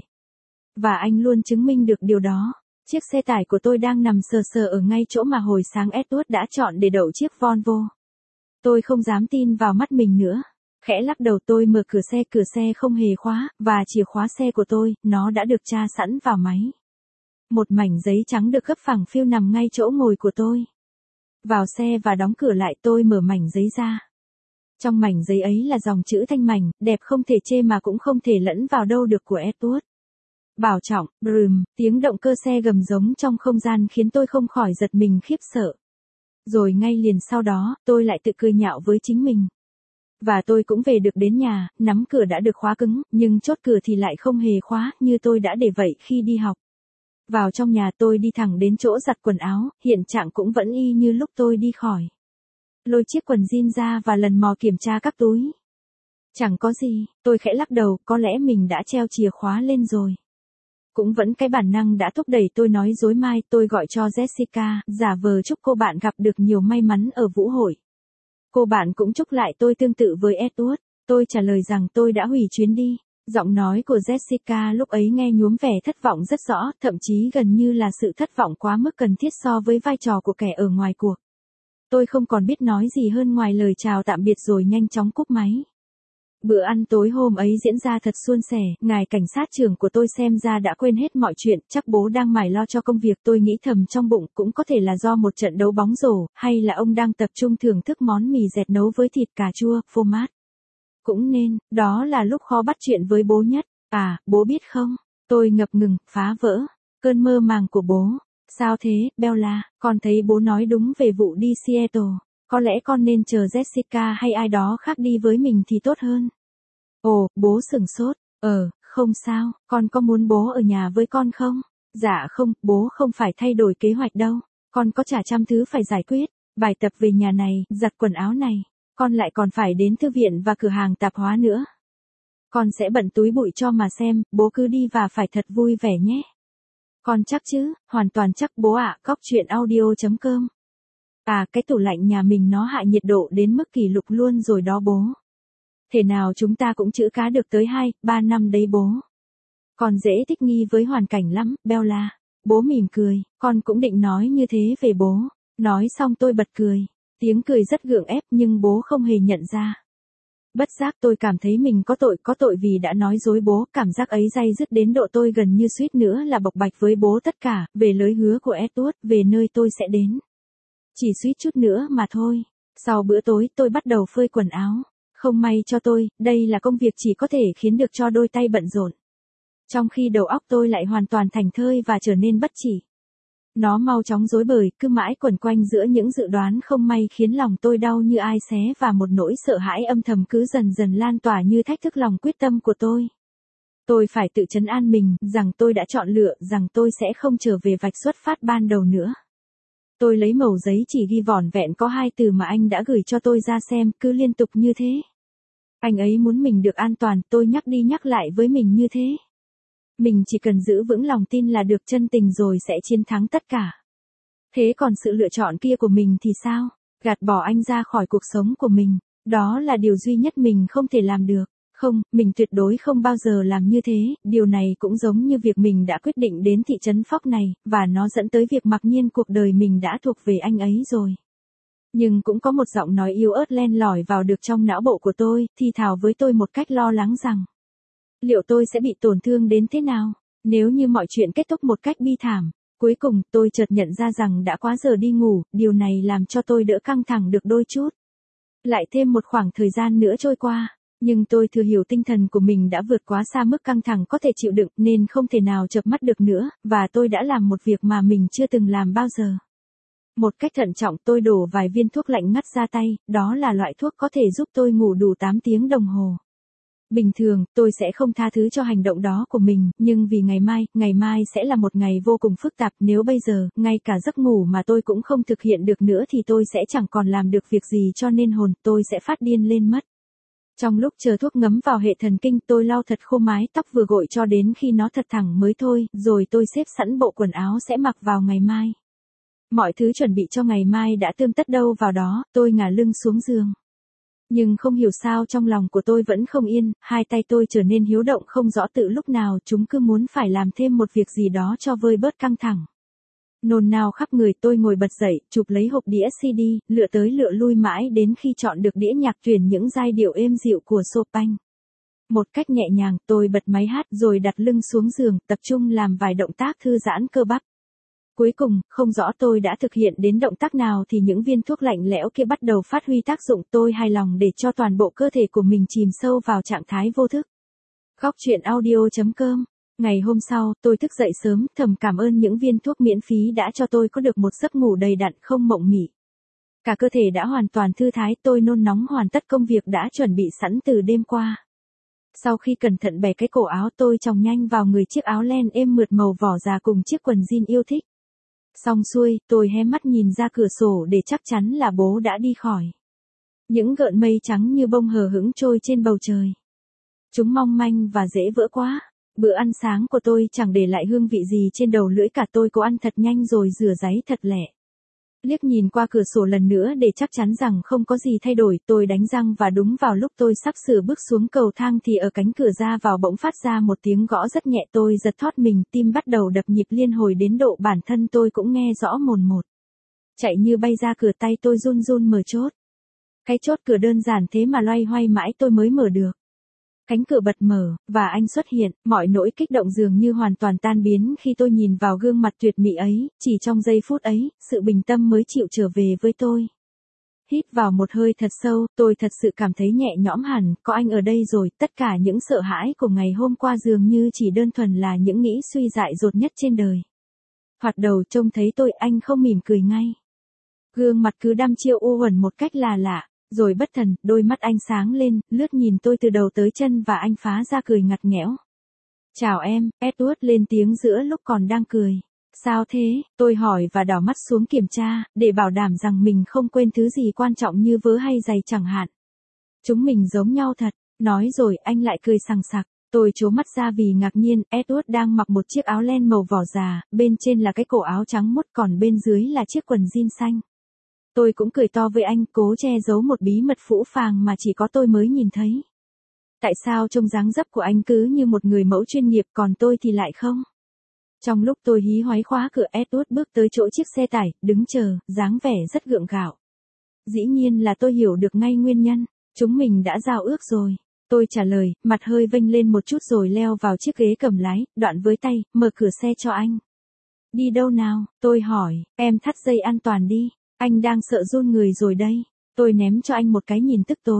Và anh luôn chứng minh được điều đó. Chiếc xe tải của tôi đang nằm sờ sờ ở ngay chỗ mà hồi sáng Edward đã chọn để đậu chiếc Volvo. Tôi không dám tin vào mắt mình nữa. Khẽ lắc đầu tôi mở cửa xe không hề khóa, và chìa khóa xe của tôi, nó đã được tra sẵn vào máy. Một mảnh giấy trắng được gấp phẳng phiu nằm ngay chỗ ngồi của tôi. Vào xe và đóng cửa lại, tôi mở mảnh giấy ra. Trong mảnh giấy ấy là dòng chữ thanh mảnh, đẹp không thể chê mà cũng không thể lẫn vào đâu được của Edward. Bảo trọng, brùm, tiếng động cơ xe gầm giống trong không gian khiến tôi không khỏi giật mình khiếp sợ. Rồi ngay liền sau đó, tôi lại tự cười nhạo với chính mình. Và tôi cũng về được đến nhà, nắm cửa đã được khóa cứng, nhưng chốt cửa thì lại không hề khóa, như tôi đã để vậy khi đi học. Vào trong nhà tôi đi thẳng đến chỗ giặt quần áo, hiện trạng cũng vẫn y như lúc tôi đi khỏi. Lôi chiếc quần jean ra và lần mò kiểm tra các túi. Chẳng có gì, tôi khẽ lắc đầu, có lẽ mình đã treo chìa khóa lên rồi. Cũng vẫn cái bản năng đã thúc đẩy tôi nói dối Mai, tôi gọi cho Jessica, giả vờ chúc cô bạn gặp được nhiều may mắn ở vũ hội. Cô bạn cũng chúc lại tôi tương tự với Edward. Tôi trả lời rằng tôi đã hủy chuyến đi. Giọng nói của Jessica lúc ấy nghe nhuốm vẻ thất vọng rất rõ, thậm chí gần như là sự thất vọng quá mức cần thiết so với vai trò của kẻ ở ngoài cuộc. Tôi không còn biết nói gì hơn ngoài lời chào tạm biệt rồi nhanh chóng cúp máy. Bữa ăn tối hôm ấy diễn ra thật suôn sẻ, ngài cảnh sát trưởng của tôi xem ra đã quên hết mọi chuyện, chắc bố đang mải lo cho công việc, tôi nghĩ thầm trong bụng, cũng có thể là do một trận đấu bóng rổ, hay là ông đang tập trung thưởng thức món mì dẹt nấu với thịt cà chua, phô mát. Cũng nên, đó là lúc khó bắt chuyện với bố nhất. À, bố biết không? Tôi ngập ngừng, phá vỡ cơn mơ màng của bố. Sao thế, Bella, con thấy bố nói đúng về vụ đi Seattle. Có lẽ con nên chờ Jessica hay ai đó khác đi với mình thì tốt hơn. Ồ, bố sửng sốt. Không sao, con có muốn bố ở nhà với con không? Dạ không, bố không phải thay đổi kế hoạch đâu. Con có chả trăm thứ phải giải quyết. Bài tập về nhà này, giặt quần áo này. Con lại còn phải đến thư viện và cửa hàng tạp hóa nữa. Con sẽ bận túi bụi cho mà xem, bố cứ đi và phải thật vui vẻ nhé. Con chắc chứ, hoàn toàn chắc bố ạ. Góc chuyện audio.com. À, cái tủ lạnh nhà mình nó hạ nhiệt độ đến mức kỷ lục luôn rồi đó bố. Thế nào chúng ta cũng trữ cá được tới 2-3 năm đấy bố. Con dễ thích nghi với hoàn cảnh lắm, Bella. Bố mỉm cười, con cũng định nói như thế về bố. Nói xong tôi bật cười. Tiếng cười rất gượng ép nhưng bố không hề nhận ra. Bất giác tôi cảm thấy mình có tội vì đã nói dối bố, cảm giác ấy day dứt đến độ tôi gần như suýt nữa là bộc bạch với bố tất cả, về lời hứa của Edward, về nơi tôi sẽ đến. Chỉ suýt chút nữa mà thôi. Sau bữa tối tôi bắt đầu phơi quần áo. Không may cho tôi, đây là công việc chỉ có thể khiến được cho đôi tay bận rộn. Trong khi đầu óc tôi lại hoàn toàn thảnh thơi và trở nên bất chỉ. Nó mau chóng rối bời, cứ mãi quẩn quanh giữa những dự đoán không may khiến lòng tôi đau như ai xé và một nỗi sợ hãi âm thầm cứ dần dần lan tỏa như thách thức lòng quyết tâm của tôi. Tôi phải tự trấn an mình, rằng tôi đã chọn lựa, rằng tôi sẽ không trở về vạch xuất phát ban đầu nữa. Tôi lấy mẩu giấy chỉ ghi vỏn vẹn có 2 từ mà anh đã gửi cho tôi ra xem, cứ liên tục như thế. Anh ấy muốn mình được an toàn, tôi nhắc đi nhắc lại với mình như thế. Mình chỉ cần giữ vững lòng tin là được, chân tình rồi sẽ chiến thắng tất cả. Thế còn sự lựa chọn kia của mình thì sao? Gạt bỏ anh ra khỏi cuộc sống của mình, đó là điều duy nhất mình không thể làm được. Không, mình tuyệt đối không bao giờ làm như thế, điều này cũng giống như việc mình đã quyết định đến thị trấn Phóc này, và nó dẫn tới việc mặc nhiên cuộc đời mình đã thuộc về anh ấy rồi. Nhưng cũng có một giọng nói yếu ớt len lỏi vào được trong não bộ của tôi, thì thào với tôi một cách lo lắng rằng, liệu tôi sẽ bị tổn thương đến thế nào, nếu như mọi chuyện kết thúc một cách bi thảm. Cuối cùng, tôi chợt nhận ra rằng đã quá giờ đi ngủ, điều này làm cho tôi đỡ căng thẳng được đôi chút. Lại thêm một khoảng thời gian nữa trôi qua, nhưng tôi thừa hiểu tinh thần của mình đã vượt quá xa mức căng thẳng có thể chịu đựng nên không thể nào chợp mắt được nữa, và tôi đã làm một việc mà mình chưa từng làm bao giờ. Một cách thận trọng tôi đổ vài viên thuốc lạnh ngắt ra tay, đó là loại thuốc có thể giúp tôi ngủ đủ 8 tiếng đồng hồ. Bình thường, tôi sẽ không tha thứ cho hành động đó của mình, nhưng vì ngày mai sẽ là một ngày vô cùng phức tạp, nếu bây giờ, ngay cả giấc ngủ mà tôi cũng không thực hiện được nữa thì tôi sẽ chẳng còn làm được việc gì cho nên tôi sẽ phát điên lên mất. Trong lúc chờ thuốc ngấm vào hệ thần kinh tôi lau thật khô mái tóc vừa gội cho đến khi nó thật thẳng mới thôi, rồi tôi xếp sẵn bộ quần áo sẽ mặc vào ngày mai. Mọi thứ chuẩn bị cho ngày mai đã tươm tất đâu vào đó, tôi ngả lưng xuống giường. Nhưng không hiểu sao trong lòng của tôi vẫn không yên, hai tay tôi trở nên hiếu động không rõ tự lúc nào, chúng cứ muốn phải làm thêm một việc gì đó cho vơi bớt căng thẳng. Nôn nao khắp người tôi ngồi bật dậy, chụp lấy hộp đĩa CD, lựa tới lựa lui mãi đến khi chọn được đĩa nhạc truyền những giai điệu êm dịu của Chopin. Một cách nhẹ nhàng, tôi bật máy hát rồi đặt lưng xuống giường, tập trung làm vài động tác thư giãn cơ bắp. Cuối cùng, không rõ tôi đã thực hiện đến động tác nào thì những viên thuốc lạnh lẽo kia bắt đầu phát huy tác dụng, tôi hài lòng để cho toàn bộ cơ thể của mình chìm sâu vào trạng thái vô thức. Góc truyện audio.com. Ngày hôm sau, tôi thức dậy sớm, thầm cảm ơn những viên thuốc miễn phí đã cho tôi có được một giấc ngủ đầy đặn không mộng mị. Cả cơ thể đã hoàn toàn thư thái, tôi nôn nóng hoàn tất công việc đã chuẩn bị sẵn từ đêm qua. Sau khi cẩn thận bẻ cái cổ áo tôi chòng nhanh vào người chiếc áo len êm mượt màu vỏ già cùng chiếc quần jean yêu thích. Xong xuôi, tôi hé mắt nhìn ra cửa sổ để chắc chắn là bố đã đi khỏi. Những gợn mây trắng như bông hờ hững trôi trên bầu trời. Chúng mong manh và dễ vỡ quá. Bữa ăn sáng của tôi chẳng để lại hương vị gì trên đầu lưỡi cả, tôi cố ăn thật nhanh rồi rửa ráy thật lẹ. Liếc nhìn qua cửa sổ lần nữa để chắc chắn rằng không có gì thay đổi, tôi đánh răng và đúng vào lúc tôi sắp sửa bước xuống cầu thang thì ở cánh cửa ra vào bỗng phát ra một tiếng gõ rất nhẹ, tôi giật thót mình, tim bắt đầu đập nhịp liên hồi đến độ bản thân tôi cũng nghe rõ mồn một. Chạy như bay ra cửa, tay tôi run run mở chốt. Cái chốt cửa đơn giản thế mà loay hoay mãi tôi mới mở được. Cánh cửa bật mở, và anh xuất hiện, mọi nỗi kích động dường như hoàn toàn tan biến khi tôi nhìn vào gương mặt tuyệt mỹ ấy, chỉ trong giây phút ấy, sự bình tâm mới chịu trở về với tôi. Hít vào một hơi thật sâu, tôi thật sự cảm thấy nhẹ nhõm hẳn, có anh ở đây rồi, tất cả những sợ hãi của ngày hôm qua dường như chỉ đơn thuần là những nghĩ suy dại dột nhất trên đời. Thoạt đầu trông thấy tôi, anh không mỉm cười ngay. Gương mặt cứ đăm chiêu u uẩn một cách là lạ. Rồi bất thần, đôi mắt anh sáng lên, lướt nhìn tôi từ đầu tới chân và anh phá ra cười ngặt nghẽo. Chào em, Edward lên tiếng giữa lúc còn đang cười. Sao thế, tôi hỏi và đảo mắt xuống kiểm tra, để bảo đảm rằng mình không quên thứ gì quan trọng như vớ hay giày chẳng hạn. Chúng mình giống nhau thật, nói rồi anh lại cười sằng sặc. Tôi trố mắt ra vì ngạc nhiên, Edward đang mặc một chiếc áo len màu vỏ già, bên trên là cái cổ áo trắng muốt còn bên dưới là chiếc quần jean xanh. Tôi cũng cười to với anh, cố che giấu một bí mật phũ phàng mà chỉ có tôi mới nhìn thấy. Tại sao trông dáng dấp của anh cứ như một người mẫu chuyên nghiệp còn tôi thì lại không? Trong lúc tôi hí hoáy khóa cửa, Edward bước tới chỗ chiếc xe tải, đứng chờ, dáng vẻ rất gượng gạo. Dĩ nhiên là tôi hiểu được ngay nguyên nhân, chúng mình đã giao ước rồi. Tôi trả lời, mặt hơi vênh lên một chút rồi leo vào chiếc ghế cầm lái, đoạn với tay, mở cửa xe cho anh. Đi đâu nào? Tôi hỏi, em thắt dây an toàn đi. Anh đang sợ run người rồi đây. Tôi ném cho anh một cái nhìn tức tối.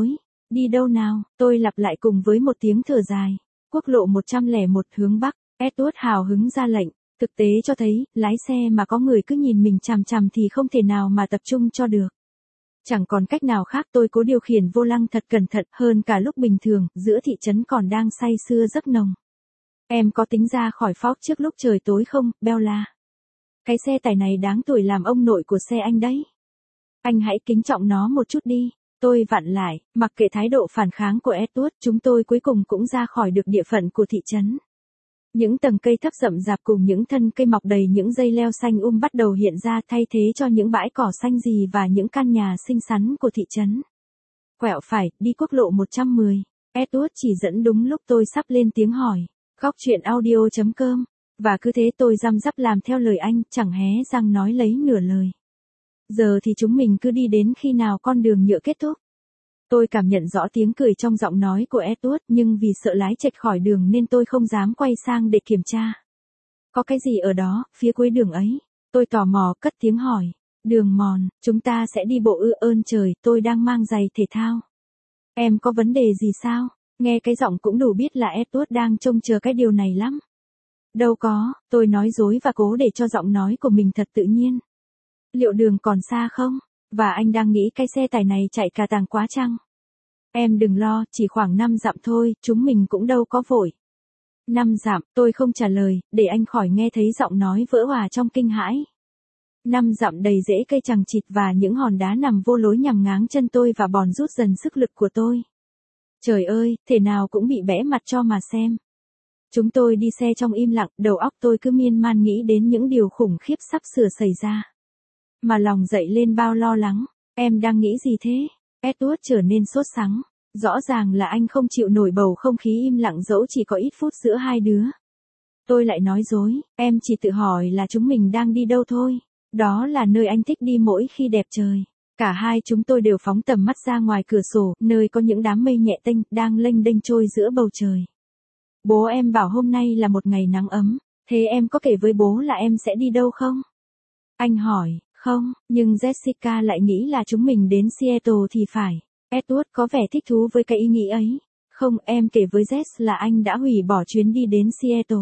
Đi đâu nào? Tôi lặp lại cùng với một tiếng thở dài. Quốc lộ 101 hướng Bắc, Edward hào hứng ra lệnh. Thực tế cho thấy, lái xe mà có người cứ nhìn mình chằm chằm thì không thể nào mà tập trung cho được. Chẳng còn cách nào khác, tôi cố điều khiển vô lăng thật cẩn thận hơn cả lúc bình thường, giữa thị trấn còn đang say sưa giấc nồng. Em có tính ra khỏi Fox trước lúc trời tối không, Bella? Cái xe tải này đáng tuổi làm ông nội của xe anh đấy. Anh hãy kính trọng nó một chút đi. Tôi vặn lại, mặc kệ thái độ phản kháng của Edward, chúng tôi cuối cùng cũng ra khỏi được địa phận của thị trấn. Những tầng cây thấp rậm rạp cùng những thân cây mọc đầy những dây leo xanh bắt đầu hiện ra thay thế cho những bãi cỏ xanh rì và những căn nhà xinh xắn của thị trấn. Quẹo phải, đi quốc lộ 110. Edward chỉ dẫn đúng lúc tôi sắp lên tiếng hỏi. Góc chuyện audio.com. Và cứ thế tôi răm rắp làm theo lời anh, chẳng hé răng nói lấy nửa lời. Giờ thì chúng mình cứ đi đến khi nào con đường nhựa kết thúc. Tôi cảm nhận rõ tiếng cười trong giọng nói của Edward, nhưng vì sợ lái chệch khỏi đường nên tôi không dám quay sang để kiểm tra. Có cái gì ở đó, phía cuối đường ấy? Tôi tò mò cất tiếng hỏi. Đường mòn, chúng ta sẽ đi bộ ơn trời, tôi đang mang giày thể thao. Em có vấn đề gì sao? Nghe cái giọng cũng đủ biết là Edward đang trông chờ cái điều này lắm. Đâu có, tôi nói dối và cố để cho giọng nói của mình thật tự nhiên. Liệu đường còn xa không? Và anh đang nghĩ cái xe tải này chạy cà tàng quá chăng? Em đừng lo, chỉ khoảng 5 dặm thôi, chúng mình cũng đâu có vội. 5 dặm, tôi không trả lời, để anh khỏi nghe thấy giọng nói vỡ òa trong kinh hãi. 5 dặm đầy rễ cây chằng chịt và những hòn đá nằm vô lối nhằm ngáng chân tôi và bòn rút dần sức lực của tôi. Trời ơi, thể nào cũng bị bẽ mặt cho mà xem. Chúng tôi đi xe trong im lặng, đầu óc tôi cứ miên man nghĩ đến những điều khủng khiếp sắp sửa xảy ra. Mà lòng dậy lên bao lo lắng. Em đang nghĩ gì thế? Edward trở nên sốt sắng. Rõ ràng là anh không chịu nổi bầu không khí im lặng dẫu chỉ có ít phút giữa hai đứa. Tôi lại nói dối, em chỉ tự hỏi là chúng mình đang đi đâu thôi. Đó là nơi anh thích đi mỗi khi đẹp trời. Cả hai chúng tôi đều phóng tầm mắt ra ngoài cửa sổ, nơi có những đám mây nhẹ tênh đang lênh đênh trôi giữa bầu trời. Bố em bảo hôm nay là một ngày nắng ấm, thế em có kể với bố là em sẽ đi đâu không? Anh hỏi, không, nhưng Jessica lại nghĩ là chúng mình đến Seattle thì phải. Edward có vẻ thích thú với cái ý nghĩ ấy. Không, em kể với Jess là anh đã hủy bỏ chuyến đi đến Seattle.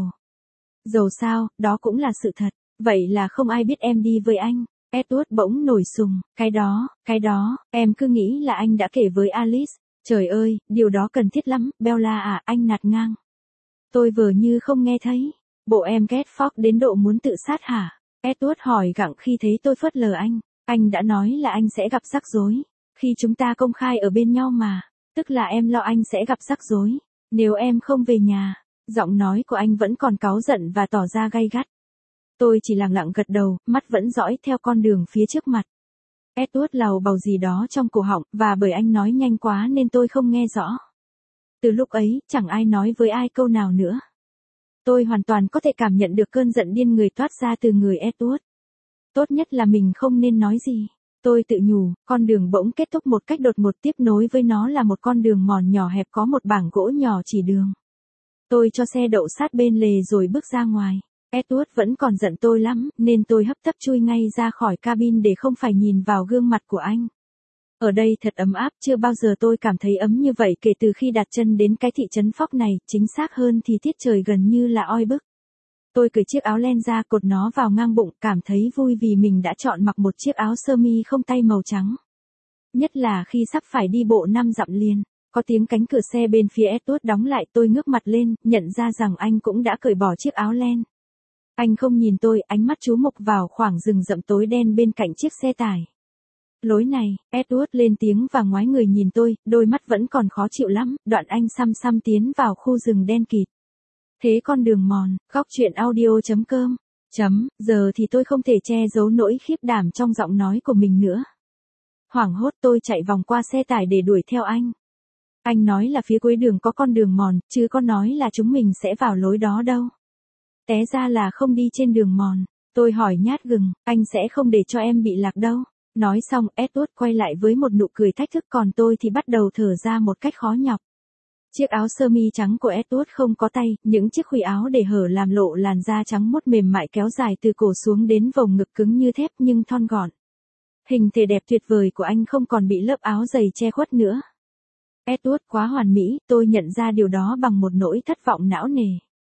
Dầu sao, đó cũng là sự thật. Vậy là không ai biết em đi với anh. Edward bỗng nổi sùng. Cái đó, em cứ nghĩ là anh đã kể với Alice. Trời ơi, điều đó cần thiết lắm, Bella à, anh nạt ngang. Tôi vờ như không nghe thấy. Bộ em ghét Fox đến độ muốn tự sát hả? Edward hỏi gặng khi thấy tôi phớt lờ anh. Anh đã nói là anh sẽ gặp rắc rối. Khi chúng ta công khai ở bên nhau mà. Tức là em lo anh sẽ gặp rắc rối. Nếu em không về nhà. Giọng nói của anh vẫn còn cáu giận và tỏ ra gay gắt. Tôi chỉ lặng lặng gật đầu, mắt vẫn dõi theo con đường phía trước mặt. Edward lầu bầu gì đó trong cổ họng, và bởi anh nói nhanh quá nên tôi không nghe rõ. Từ lúc ấy, chẳng ai nói với ai câu nào nữa. Tôi hoàn toàn có thể cảm nhận được cơn giận điên người toát ra từ người Edward. Tốt nhất là mình không nên nói gì. Tôi tự nhủ, con đường bỗng kết thúc một cách đột ngột, tiếp nối với nó là một con đường mòn nhỏ hẹp có một bảng gỗ nhỏ chỉ đường. Tôi cho xe đậu sát bên lề rồi bước ra ngoài. Edward vẫn còn giận tôi lắm, nên tôi hấp tấp chui ngay ra khỏi cabin để không phải nhìn vào gương mặt của anh. Ở đây thật ấm áp, chưa bao giờ tôi cảm thấy ấm như vậy kể từ khi đặt chân đến cái thị trấn Fox này, chính xác hơn thì tiết trời gần như là oi bức. Tôi cởi chiếc áo len ra, cột nó vào ngang bụng, cảm thấy vui vì mình đã chọn mặc một chiếc áo sơ mi không tay màu trắng. Nhất là khi sắp phải đi bộ 5 dặm liền. Có tiếng cánh cửa xe bên phía Edward đóng lại, tôi ngước mặt lên, nhận ra rằng anh cũng đã cởi bỏ chiếc áo len. Anh không nhìn tôi, ánh mắt chú mục vào khoảng rừng rậm tối đen bên cạnh chiếc xe tải. Lối này, Edward lên tiếng và ngoái người nhìn tôi, đôi mắt vẫn còn khó chịu lắm, đoạn anh xăm xăm tiến vào khu rừng đen kịt. Thế con đường mòn, góc chuyện audio.com. Giờ thì tôi không thể che giấu nỗi khiếp đảm trong giọng nói của mình nữa. Hoảng hốt tôi chạy vòng qua xe tải để đuổi theo anh. Anh nói là phía cuối đường có con đường mòn, chứ có nói là chúng mình sẽ vào lối đó đâu. Té ra là không đi trên đường mòn. Tôi hỏi nhát gừng, anh sẽ không để cho em bị lạc đâu. Nói xong, Edward quay lại với một nụ cười thách thức, còn tôi thì bắt đầu thở ra một cách khó nhọc. Chiếc áo sơ mi trắng của Edward không có tay, những chiếc khuy áo để hở làm lộ làn da trắng muốt mềm mại kéo dài từ cổ xuống đến vòng ngực cứng như thép nhưng thon gọn. Hình thể đẹp tuyệt vời của anh không còn bị lớp áo dày che khuất nữa. Edward quá hoàn mỹ, tôi nhận ra điều đó bằng một nỗi thất vọng não nề.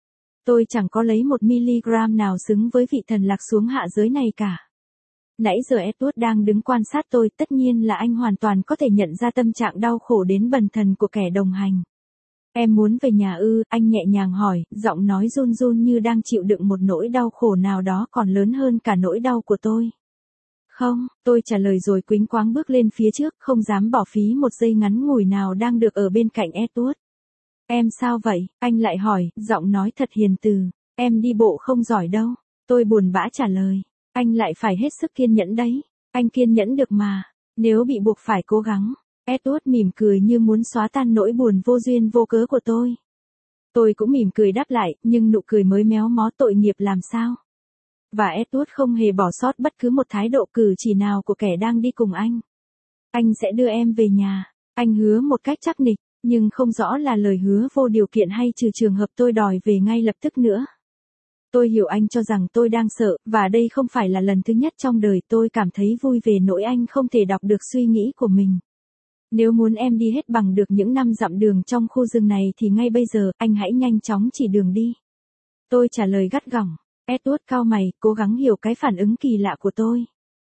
Tôi chẳng có lấy 1 miligram nào xứng với vị thần lạc xuống hạ giới này cả. Nãy giờ Edward đang đứng quan sát tôi, tất nhiên là anh hoàn toàn có thể nhận ra tâm trạng đau khổ đến bần thần của kẻ đồng hành. Em muốn về nhà ư, anh nhẹ nhàng hỏi, giọng nói run run như đang chịu đựng một nỗi đau khổ nào đó còn lớn hơn cả nỗi đau của tôi. Không, tôi trả lời rồi quĩnh quáng bước lên phía trước, không dám bỏ phí một giây ngắn ngủi nào đang được ở bên cạnh Edward. Em sao vậy? Anh lại hỏi, giọng nói thật hiền từ. Em đi bộ không giỏi đâu. Tôi buồn bã trả lời. Anh lại phải hết sức kiên nhẫn đấy. Anh kiên nhẫn được mà. Nếu bị buộc phải cố gắng. Edward mỉm cười như muốn xóa tan nỗi buồn vô duyên vô cớ của tôi. Tôi cũng mỉm cười đáp lại, nhưng nụ cười mới méo mó tội nghiệp làm sao. Và Edward không hề bỏ sót bất cứ một thái độ cử chỉ nào của kẻ đang đi cùng anh. Anh sẽ đưa em về nhà. Anh hứa một cách chắc nịch, nhưng không rõ là lời hứa vô điều kiện hay trừ trường hợp tôi đòi về ngay lập tức nữa. Tôi hiểu anh cho rằng tôi đang sợ, và đây không phải là lần thứ nhất trong đời tôi cảm thấy vui về nỗi anh không thể đọc được suy nghĩ của mình. Nếu muốn em đi hết bằng được những 5 dặm đường trong khu rừng này thì ngay bây giờ, anh hãy nhanh chóng chỉ đường đi. Tôi trả lời gắt gỏng. Edward cau mày, cố gắng hiểu cái phản ứng kỳ lạ của tôi.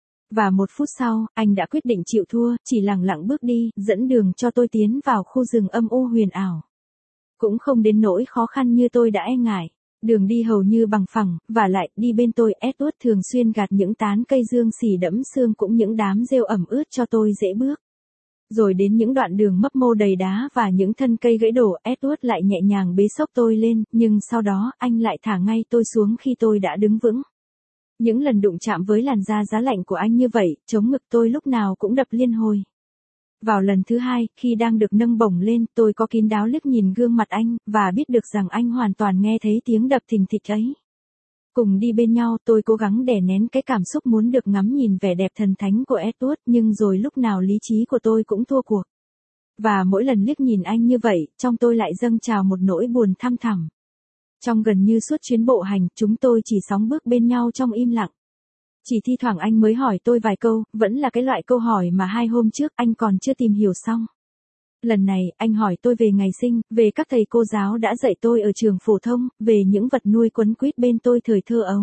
Và 1 phút sau, anh đã quyết định chịu thua, chỉ lẳng lặng bước đi, dẫn đường cho tôi tiến vào khu rừng âm u huyền ảo. Cũng không đến nỗi khó khăn như tôi đã e ngại. Đường đi hầu như bằng phẳng, và lại, đi bên tôi, Edward thường xuyên gạt những tán cây dương xì đẫm sương cũng những đám rêu ẩm ướt cho tôi dễ bước. Rồi đến những đoạn đường mấp mô đầy đá và những thân cây gãy đổ, Edward lại nhẹ nhàng bế xốc tôi lên, nhưng sau đó, anh lại thả ngay tôi xuống khi tôi đã đứng vững. Những lần đụng chạm với làn da giá lạnh của anh như vậy, chống ngực tôi lúc nào cũng đập liên hồi. Vào lần thứ 2, khi đang được nâng bổng lên, tôi có kín đáo liếc nhìn gương mặt anh, và biết được rằng anh hoàn toàn nghe thấy tiếng đập thình thịch ấy. Cùng đi bên nhau, tôi cố gắng đè nén cái cảm xúc muốn được ngắm nhìn vẻ đẹp thần thánh của Edward, nhưng rồi lúc nào lý trí của tôi cũng thua cuộc. Và mỗi lần liếc nhìn anh như vậy, trong tôi lại dâng trào một nỗi buồn thăm thẳm. Trong gần như suốt chuyến bộ hành, chúng tôi chỉ sóng bước bên nhau trong im lặng. Chỉ thi thoảng anh mới hỏi tôi vài câu, vẫn là cái loại câu hỏi mà 2 hôm trước anh còn chưa tìm hiểu xong. Lần này, anh hỏi tôi về ngày sinh, về các thầy cô giáo đã dạy tôi ở trường phổ thông, về những vật nuôi quấn quýt bên tôi thời thơ ấu.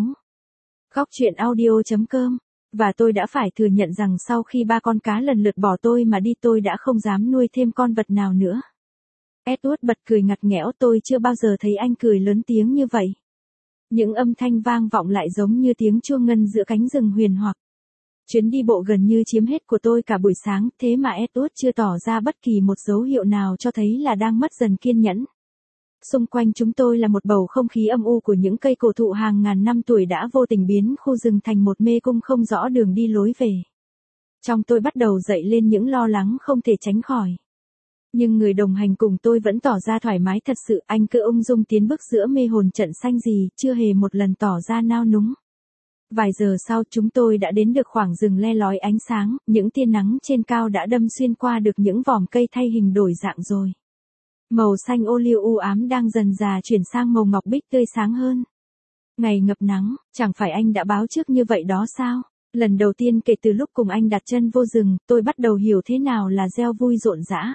Góc truyện audio.com. Và tôi đã phải thừa nhận rằng sau khi 3 con cá lần lượt bỏ tôi mà đi, tôi đã không dám nuôi thêm con vật nào nữa. Edward bật cười ngặt nghẽo, tôi chưa bao giờ thấy anh cười lớn tiếng như vậy. Những âm thanh vang vọng lại giống như tiếng chuông ngân giữa cánh rừng huyền hoặc. Chuyến đi bộ gần như chiếm hết của tôi cả buổi sáng, thế mà Edward chưa tỏ ra bất kỳ một dấu hiệu nào cho thấy là đang mất dần kiên nhẫn. Xung quanh chúng tôi là một bầu không khí âm u của những cây cổ thụ hàng ngàn năm tuổi đã vô tình biến khu rừng thành một mê cung không rõ đường đi lối về. Trong tôi bắt đầu dậy lên những lo lắng không thể tránh khỏi. Nhưng người đồng hành cùng tôi vẫn tỏ ra thoải mái thật sự, anh cứ ung dung tiến bước giữa mê hồn trận xanh gì, chưa hề một lần tỏ ra nao núng. Vài giờ sau chúng tôi đã đến được khoảng rừng le lói ánh sáng, những tia nắng trên cao đã đâm xuyên qua được những vòm cây thay hình đổi dạng rồi. Màu xanh ô liu u ám đang dần dà chuyển sang màu ngọc bích tươi sáng hơn. Ngày ngập nắng, chẳng phải anh đã báo trước như vậy đó sao? Lần đầu tiên kể từ lúc cùng anh đặt chân vô rừng, tôi bắt đầu hiểu thế nào là gieo vui rộn rã.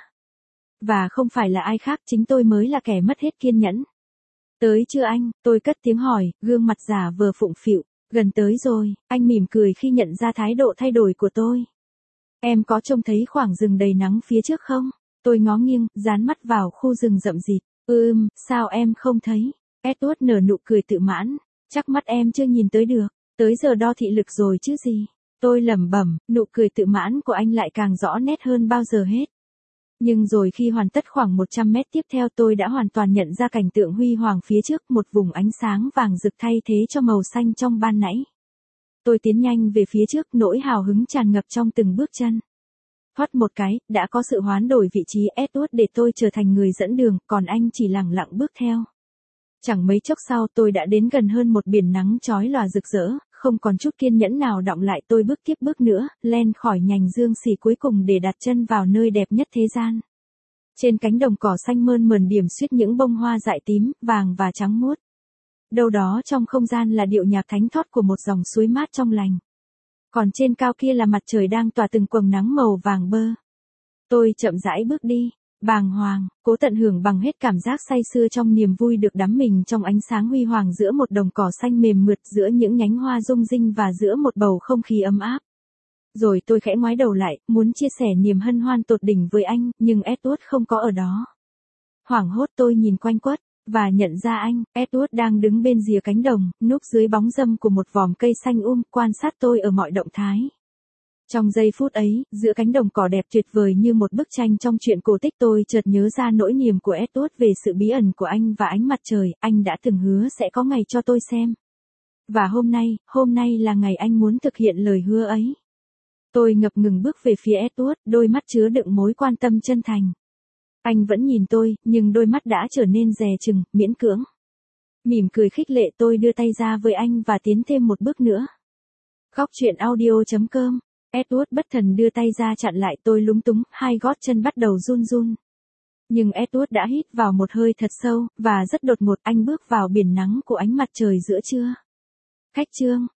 Và không phải là ai khác, chính tôi mới là kẻ mất hết kiên nhẫn. Tới chưa anh? Tôi cất tiếng hỏi, gương mặt giả vờ phụng phịu. Gần tới rồi, anh mỉm cười khi nhận ra thái độ thay đổi của tôi. Em có trông thấy khoảng rừng đầy nắng phía trước không? Tôi ngó nghiêng, dán mắt vào khu rừng rậm rịt. Sao em không thấy? Edward nở nụ cười tự mãn. Chắc mắt em chưa nhìn tới được. Tới giờ đo thị lực rồi chứ gì. Tôi lẩm bẩm, nụ cười tự mãn của anh lại càng rõ nét hơn bao giờ hết. Nhưng rồi khi hoàn tất khoảng 100 mét tiếp theo tôi đã hoàn toàn nhận ra cảnh tượng huy hoàng phía trước, một vùng ánh sáng vàng rực thay thế cho màu xanh trong ban nãy. Tôi tiến nhanh về phía trước, nỗi hào hứng tràn ngập trong từng bước chân. Thoát một cái, đã có sự hoán đổi vị trí Edward để tôi trở thành người dẫn đường, còn anh chỉ lẳng lặng bước theo. Chẳng mấy chốc sau tôi đã đến gần hơn một biển nắng chói lòa rực rỡ, không còn chút kiên nhẫn nào đọng lại, tôi bước tiếp bước nữa, len khỏi nhành dương xì cuối cùng để đặt chân vào nơi đẹp nhất thế gian. Trên cánh đồng cỏ xanh mơn mởn điểm xuyết những bông hoa dại tím, vàng và trắng muốt. Đâu đó trong không gian là điệu nhạc thánh thót của một dòng suối mát trong lành. Còn trên cao kia là mặt trời đang tỏa từng quầng nắng màu vàng bơ. Tôi chậm rãi bước đi, bàng hoàng, cố tận hưởng bằng hết cảm giác say sưa trong niềm vui được đắm mình trong ánh sáng huy hoàng giữa một đồng cỏ xanh mềm mượt, giữa những nhánh hoa rung rinh và giữa một bầu không khí ấm áp. Rồi tôi khẽ ngoái đầu lại, muốn chia sẻ niềm hân hoan tột đỉnh với anh, nhưng Edward không có ở đó. Hoảng hốt tôi nhìn quanh quất, và nhận ra anh, Edward đang đứng bên rìa cánh đồng, núp dưới bóng râm của một vòm cây xanh quan sát tôi ở mọi động thái. Trong giây phút ấy, giữa cánh đồng cỏ đẹp tuyệt vời như một bức tranh trong truyện cổ tích, tôi chợt nhớ ra nỗi niềm của Edward về sự bí ẩn của anh và ánh mặt trời, anh đã từng hứa sẽ có ngày cho tôi xem. Và hôm nay là ngày anh muốn thực hiện lời hứa ấy. Tôi ngập ngừng bước về phía Edward, đôi mắt chứa đựng mối quan tâm chân thành. Anh vẫn nhìn tôi, nhưng đôi mắt đã trở nên dè chừng, miễn cưỡng. Mỉm cười khích lệ, tôi đưa tay ra với anh và tiến thêm một bước nữa. Góc truyện audio.com. Edward bất thần đưa tay ra chặn lại, tôi lúng túng, hai gót chân bắt đầu run run. Nhưng Edward đã hít vào một hơi thật sâu, và rất đột ngột anh bước vào biển nắng của ánh mặt trời giữa trưa. Khách chương.